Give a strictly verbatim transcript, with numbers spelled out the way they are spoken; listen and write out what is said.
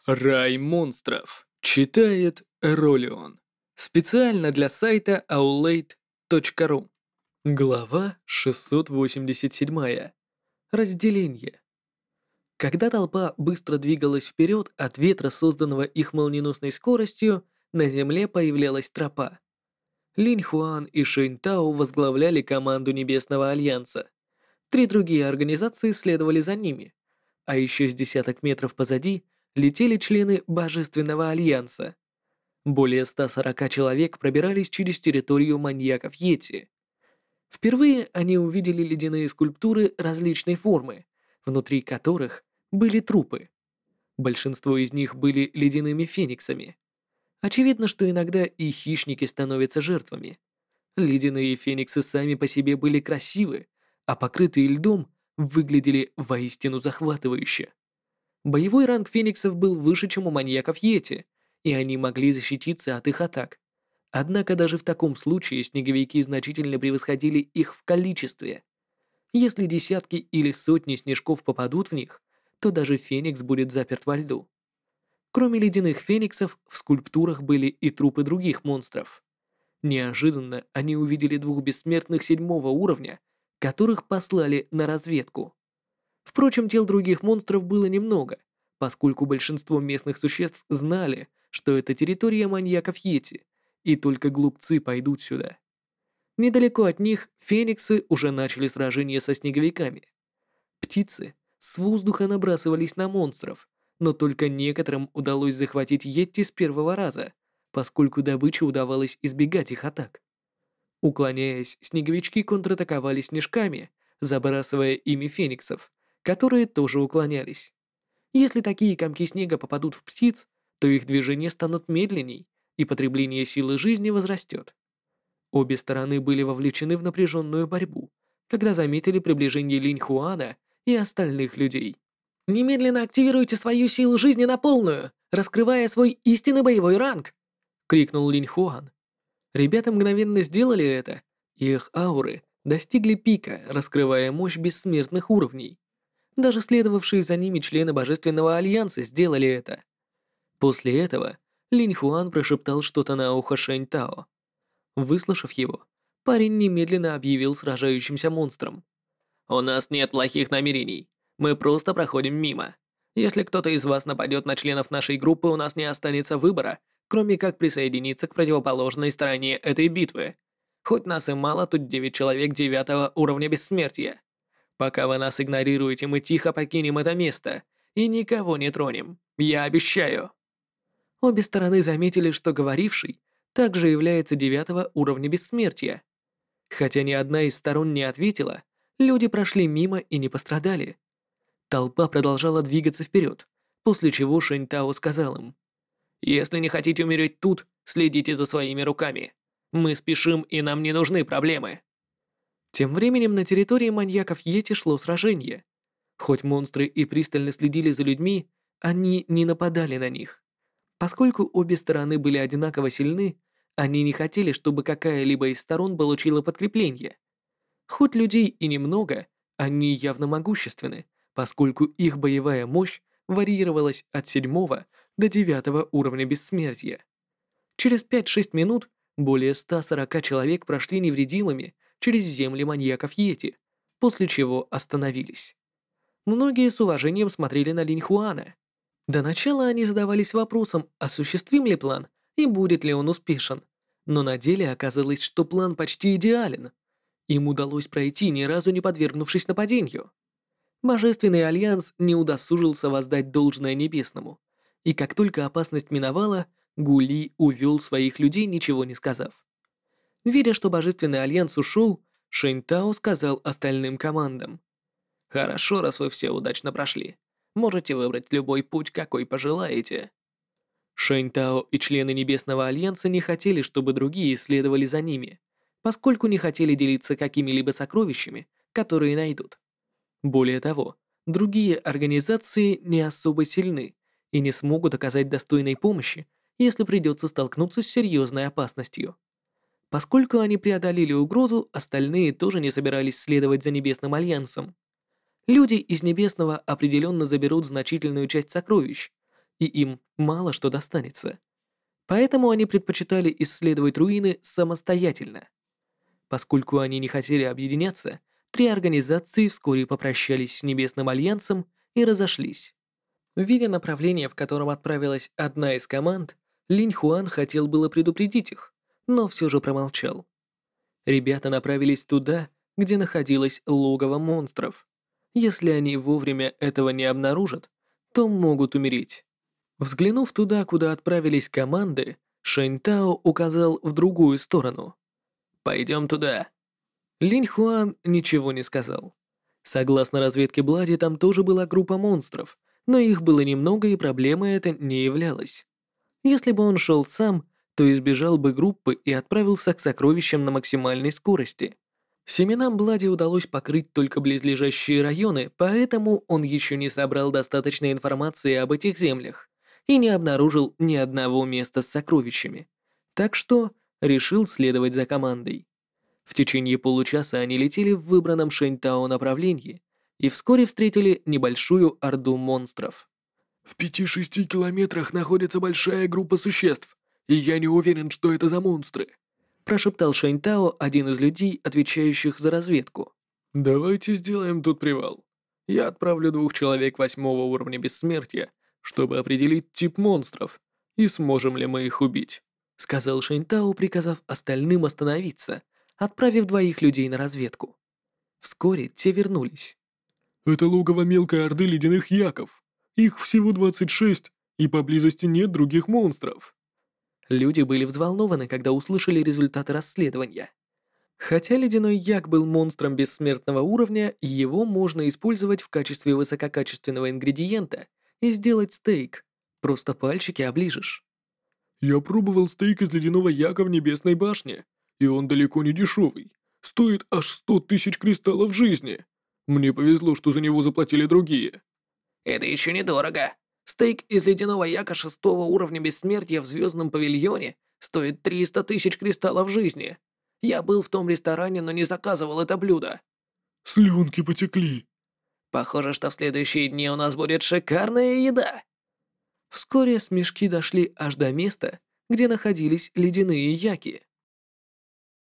Рай монстров. Читает Ролион. Специально для сайта аулейт точка ру. Глава шестьсот восемьдесят семь. Разделение. Когда толпа быстро двигалась вперед от ветра, созданного их молниеносной скоростью, на земле появлялась тропа. Линь Хуан и Шэнь Тао возглавляли команду Небесного Альянса. Три другие организации следовали за ними, а еще с десяток метров позади летели члены Божественного Альянса. Более ста сорока человек пробирались через территорию маньяков Йети. Впервые они увидели ледяные скульптуры различной формы, внутри которых были трупы. Большинство из них были ледяными фениксами. Очевидно, что иногда и хищники становятся жертвами. Ледяные фениксы сами по себе были красивы, а покрытые льдом выглядели воистину захватывающе. Боевой ранг фениксов был выше, чем у маньяков Йети, и они могли защититься от их атак. Однако даже в таком случае снеговики значительно превосходили их в количестве. Если десятки или сотни снежков попадут в них, то даже феникс будет заперт во льду. Кроме ледяных фениксов, в скульптурах были и трупы других монстров. Неожиданно они увидели двух бессмертных седьмого уровня, которых послали на разведку. Впрочем, тел других монстров было немного, поскольку большинство местных существ знали, что это территория маньяков Йети, и только глупцы пойдут сюда. Недалеко от них фениксы уже начали сражение со снеговиками. Птицы с воздуха набрасывались на монстров, но только некоторым удалось захватить Йети с первого раза, поскольку добыче удавалось избегать их атак. Уклоняясь, снеговички контратаковали снежками, забрасывая ими фениксов, которые тоже уклонялись. Если такие комки снега попадут в птиц, то их движения станут медленней, и потребление силы жизни возрастет. Обе стороны были вовлечены в напряженную борьбу, когда заметили приближение Линь Хуана и остальных людей. «Немедленно активируйте свою силу жизни на полную, раскрывая свой истинный боевой ранг!» — крикнул Линь Хуан. Ребята мгновенно сделали это, и их ауры достигли пика, раскрывая мощь бессмертных уровней. Даже следовавшие за ними члены Божественного Альянса сделали это. После этого Линь Хуан прошептал что-то на ухо Шэнь Тао. Выслушав его, парень немедленно объявил сражающимся монстром: «У нас нет плохих намерений. Мы просто проходим мимо. Если кто-то из вас нападет на членов нашей группы, у нас не останется выбора, кроме как присоединиться к противоположной стороне этой битвы. Хоть нас и мало, тут девять человек девятого уровня бессмертия. Пока вы нас игнорируете, мы тихо покинем это место и никого не тронем. Я обещаю». Обе стороны заметили, что говоривший также является девятого уровня бессмертия. Хотя ни одна из сторон не ответила, люди прошли мимо и не пострадали. Толпа продолжала двигаться вперед, после чего Шэнь Тао сказал им: «Если не хотите умереть тут, следите за своими руками. Мы спешим, и нам не нужны проблемы». Тем временем на территории маньяков Йети шло сражение. Хоть монстры и пристально следили за людьми, они не нападали на них. Поскольку обе стороны были одинаково сильны, они не хотели, чтобы какая-либо из сторон получила подкрепление. Хоть людей и немного, они явно могущественны, поскольку их боевая мощь варьировалась от седьмого до девятого уровня бессмертия. Через пять-шесть минут более ста сорока человек прошли невредимыми через земли маньяков Йети, после чего остановились. Многие с уважением смотрели на Линь Хуана. До начала они задавались вопросом, осуществим ли план и будет ли он успешен, но на деле оказалось, что план почти идеален. Им удалось пройти, ни разу не подвергнувшись нападению. Божественный Альянс не удосужился воздать должное Небесному, и как только опасность миновала, Гули увел своих людей, ничего не сказав. Видя, что Божественный Альянс ушел, Шэнь Тао сказал остальным командам: «Хорошо, раз вы все удачно прошли. Можете выбрать любой путь, какой пожелаете». Шэнь Тао и члены Небесного Альянса не хотели, чтобы другие следовали за ними, поскольку не хотели делиться какими-либо сокровищами, которые найдут. Более того, другие организации не особо сильны и не смогут оказать достойной помощи, если придется столкнуться с серьезной опасностью. Поскольку они преодолели угрозу, остальные тоже не собирались следовать за Небесным Альянсом. Люди из Небесного определенно заберут значительную часть сокровищ, и им мало что достанется. Поэтому они предпочитали исследовать руины самостоятельно. Поскольку они не хотели объединяться, три организации вскоре попрощались с Небесным Альянсом и разошлись. Видя направление, в котором отправилась одна из команд, Линь Хуан хотел было предупредить их, но все же промолчал. Ребята направились туда, где находилось логово монстров. Если они вовремя этого не обнаружат, то могут умереть. Взглянув туда, куда отправились команды, Шэнь Тао указал в другую сторону. «Пойдем туда». Линь Хуан ничего не сказал. Согласно разведке Блади, там тоже была группа монстров, но их было немного и проблемой это не являлось. Если бы он шел сам, то избежал бы группы и отправился к сокровищам на максимальной скорости. Семенам Блади удалось покрыть только близлежащие районы, поэтому он еще не собрал достаточной информации об этих землях и не обнаружил ни одного места с сокровищами. Так что решил следовать за командой. В течение получаса они летели в выбранном Шэньтао направлении и вскоре встретили небольшую орду монстров. В пяти-шести километрах находится большая группа существ, и я не уверен, что это за монстры. Прошептал Шэньтао, один из людей, отвечающих за разведку. Давайте сделаем тут привал. Я отправлю двух человек восьмого уровня бессмертия, чтобы определить тип монстров и сможем ли мы их убить. Сказал Шэньтао, приказав остальным остановиться, отправив двоих людей на разведку. Вскоре те вернулись. Это логово мелкой орды ледяных яков. Их всего двадцать шесть, и поблизости нет других монстров. Люди были взволнованы, когда услышали результаты расследования. Хотя ледяной як был монстром бессмертного уровня, его можно использовать в качестве высококачественного ингредиента и сделать стейк. Просто пальчики оближешь. Я пробовал стейк из ледяного яка в Небесной башне, и он далеко не дешевый. Стоит аж сто тысяч кристаллов жизни. Мне повезло, что за него заплатили другие. Это еще недорого. Стейк из ледяного яка шестого уровня бессмертия в звездном павильоне стоит триста тысяч кристаллов жизни. Я был в том ресторане, но не заказывал это блюдо. Слюнки потекли. Похоже, что в следующие дни у нас будет шикарная еда. Вскоре смешки дошли аж до места, где находились ледяные яки.